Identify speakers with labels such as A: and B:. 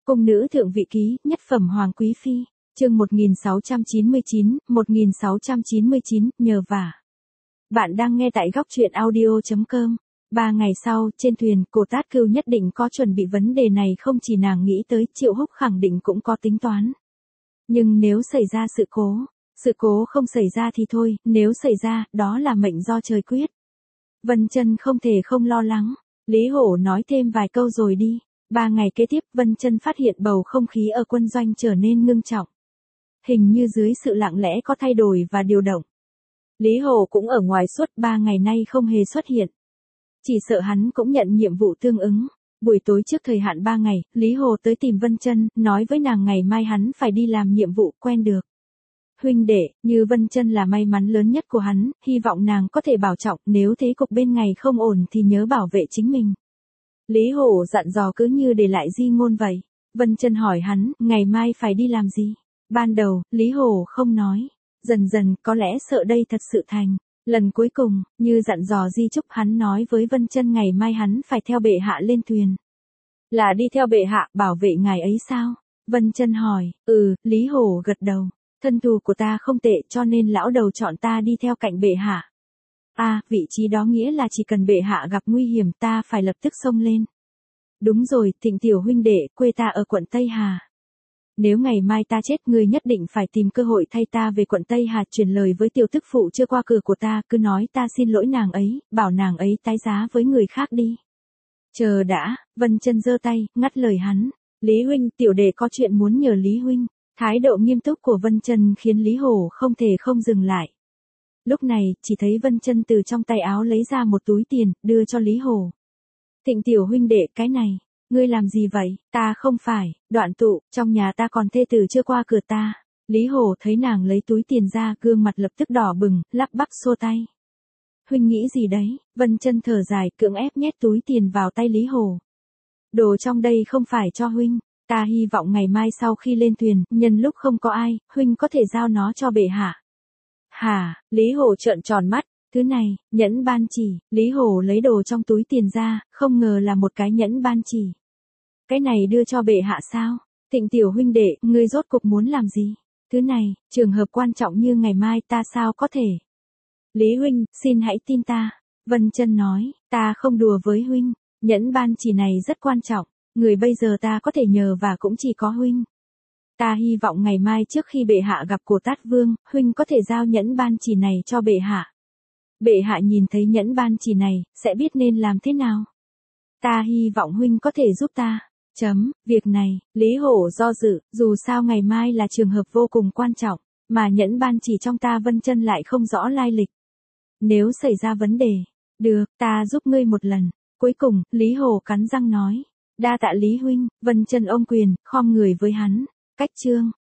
A: Cung nữ thượng vị ký, nhất phẩm hoàng quý phi, chương 1699, nhờ vả. Bạn đang nghe tại góc truyện audio.com. 3 ngày sau, trên thuyền, cô Tát Cưu nhất định có chuẩn bị vấn đề này, không chỉ nàng nghĩ tới, Triệu Húc khẳng định cũng có tính toán. Nhưng nếu xảy ra sự cố không xảy ra thì thôi, nếu xảy ra, đó là mệnh do trời quyết. Vân Chân không thể không lo lắng. Lý Hổ nói thêm vài câu rồi đi. 3 ngày kế tiếp, Vân Chân phát hiện bầu không khí ở quân doanh trở nên ngưng trọng. Hình như dưới sự lặng lẽ có thay đổi và điều động. Lý Hổ cũng ở ngoài suốt 3 ngày nay không hề xuất hiện. Chỉ sợ hắn cũng nhận nhiệm vụ tương ứng. Buổi tối trước thời hạn 3 ngày, Lý Hồ tới tìm Vân Chân, nói với nàng ngày mai hắn phải đi làm nhiệm vụ quen được. Huynh đệ, như Vân Chân là may mắn lớn nhất của hắn, hy vọng nàng có thể bảo trọng, nếu thế cục bên ngày không ổn thì nhớ bảo vệ chính mình. Lý Hổ dặn dò cứ như để lại di ngôn vậy. Vân Chân hỏi hắn, ngày mai phải đi làm gì? Ban đầu, Lý Hổ không nói. Dần dần, có lẽ sợ đây thật sự thành. Lần cuối cùng, như dặn dò di chúc, hắn nói với Vân Chân ngày mai hắn phải theo bệ hạ lên thuyền. Là đi theo bệ hạ, bảo vệ ngài ấy sao? Vân Chân hỏi, Lý Hổ gật đầu. Thân thù của ta không tệ cho nên lão đầu chọn ta đi theo cạnh bệ hạ. Vị trí đó nghĩa là chỉ cần bệ hạ gặp nguy hiểm ta phải lập tức xông lên. Đúng rồi, Thịnh tiểu huynh đệ, quê ta ở quận Tây Hà. Nếu ngày mai ta chết, ngươi nhất định phải tìm cơ hội thay ta về quận Tây Hà, truyền lời với tiểu tức phụ chưa qua cửa của ta, cứ nói ta xin lỗi nàng ấy, bảo nàng ấy tái giá với người khác đi. Chờ đã, Vân Chân giơ tay, ngắt lời hắn. Lý huynh, tiểu đệ có chuyện muốn nhờ Lý huynh. Thái độ nghiêm túc của Vân Chân khiến Lý Hổ không thể không dừng lại. Lúc này, chỉ thấy Vân Chân từ trong tay áo lấy ra một túi tiền, đưa cho Lý Hổ. Thịnh tiểu huynh đệ, cái này, ngươi làm gì vậy? Ta không phải, Đoạn Tụ, trong nhà ta còn thê tử chưa qua cửa ta. Lý Hổ thấy nàng lấy túi tiền ra, gương mặt lập tức đỏ bừng, lắp bắp xua tay. Huynh nghĩ gì đấy? Vân Chân thở dài, cưỡng ép nhét túi tiền vào tay Lý Hổ. Đồ trong đây không phải cho huynh. Ta hy vọng ngày mai sau khi lên thuyền, nhân lúc không có ai, huynh có thể giao nó cho bệ hạ. Hả? Lý Hổ trợn tròn mắt. Thứ này, nhẫn ban chỉ. Lý Hổ lấy đồ trong túi tiền ra, không ngờ là một cái nhẫn ban chỉ. Cái này đưa cho bệ hạ sao? Thịnh tiểu huynh đệ, ngươi rốt cục muốn làm gì? Thứ này, trường hợp quan trọng như ngày mai ta sao có thể? Lý huynh, xin hãy tin ta. Vân Chân nói, ta không đùa với huynh. Nhẫn ban chỉ này rất quan trọng. Người bây giờ ta có thể nhờ và cũng chỉ có huynh. Ta hy vọng ngày mai trước khi bệ hạ gặp Cổ Tát Vương, huynh có thể giao nhẫn ban chỉ này cho bệ hạ. Bệ hạ nhìn thấy nhẫn ban chỉ này, sẽ biết nên làm thế nào. Ta hy vọng huynh có thể giúp ta. Việc này, Lý Hổ do dự, dù sao ngày mai là trường hợp vô cùng quan trọng, mà nhẫn ban chỉ trong ta Vân Chân lại không rõ lai lịch. Nếu xảy ra vấn đề, được, ta giúp ngươi một lần. Cuối cùng, Lý Hổ cắn răng nói. Đa tạ Lý huynh. Vân Chân ôm quyền, khom người với hắn. Cách chương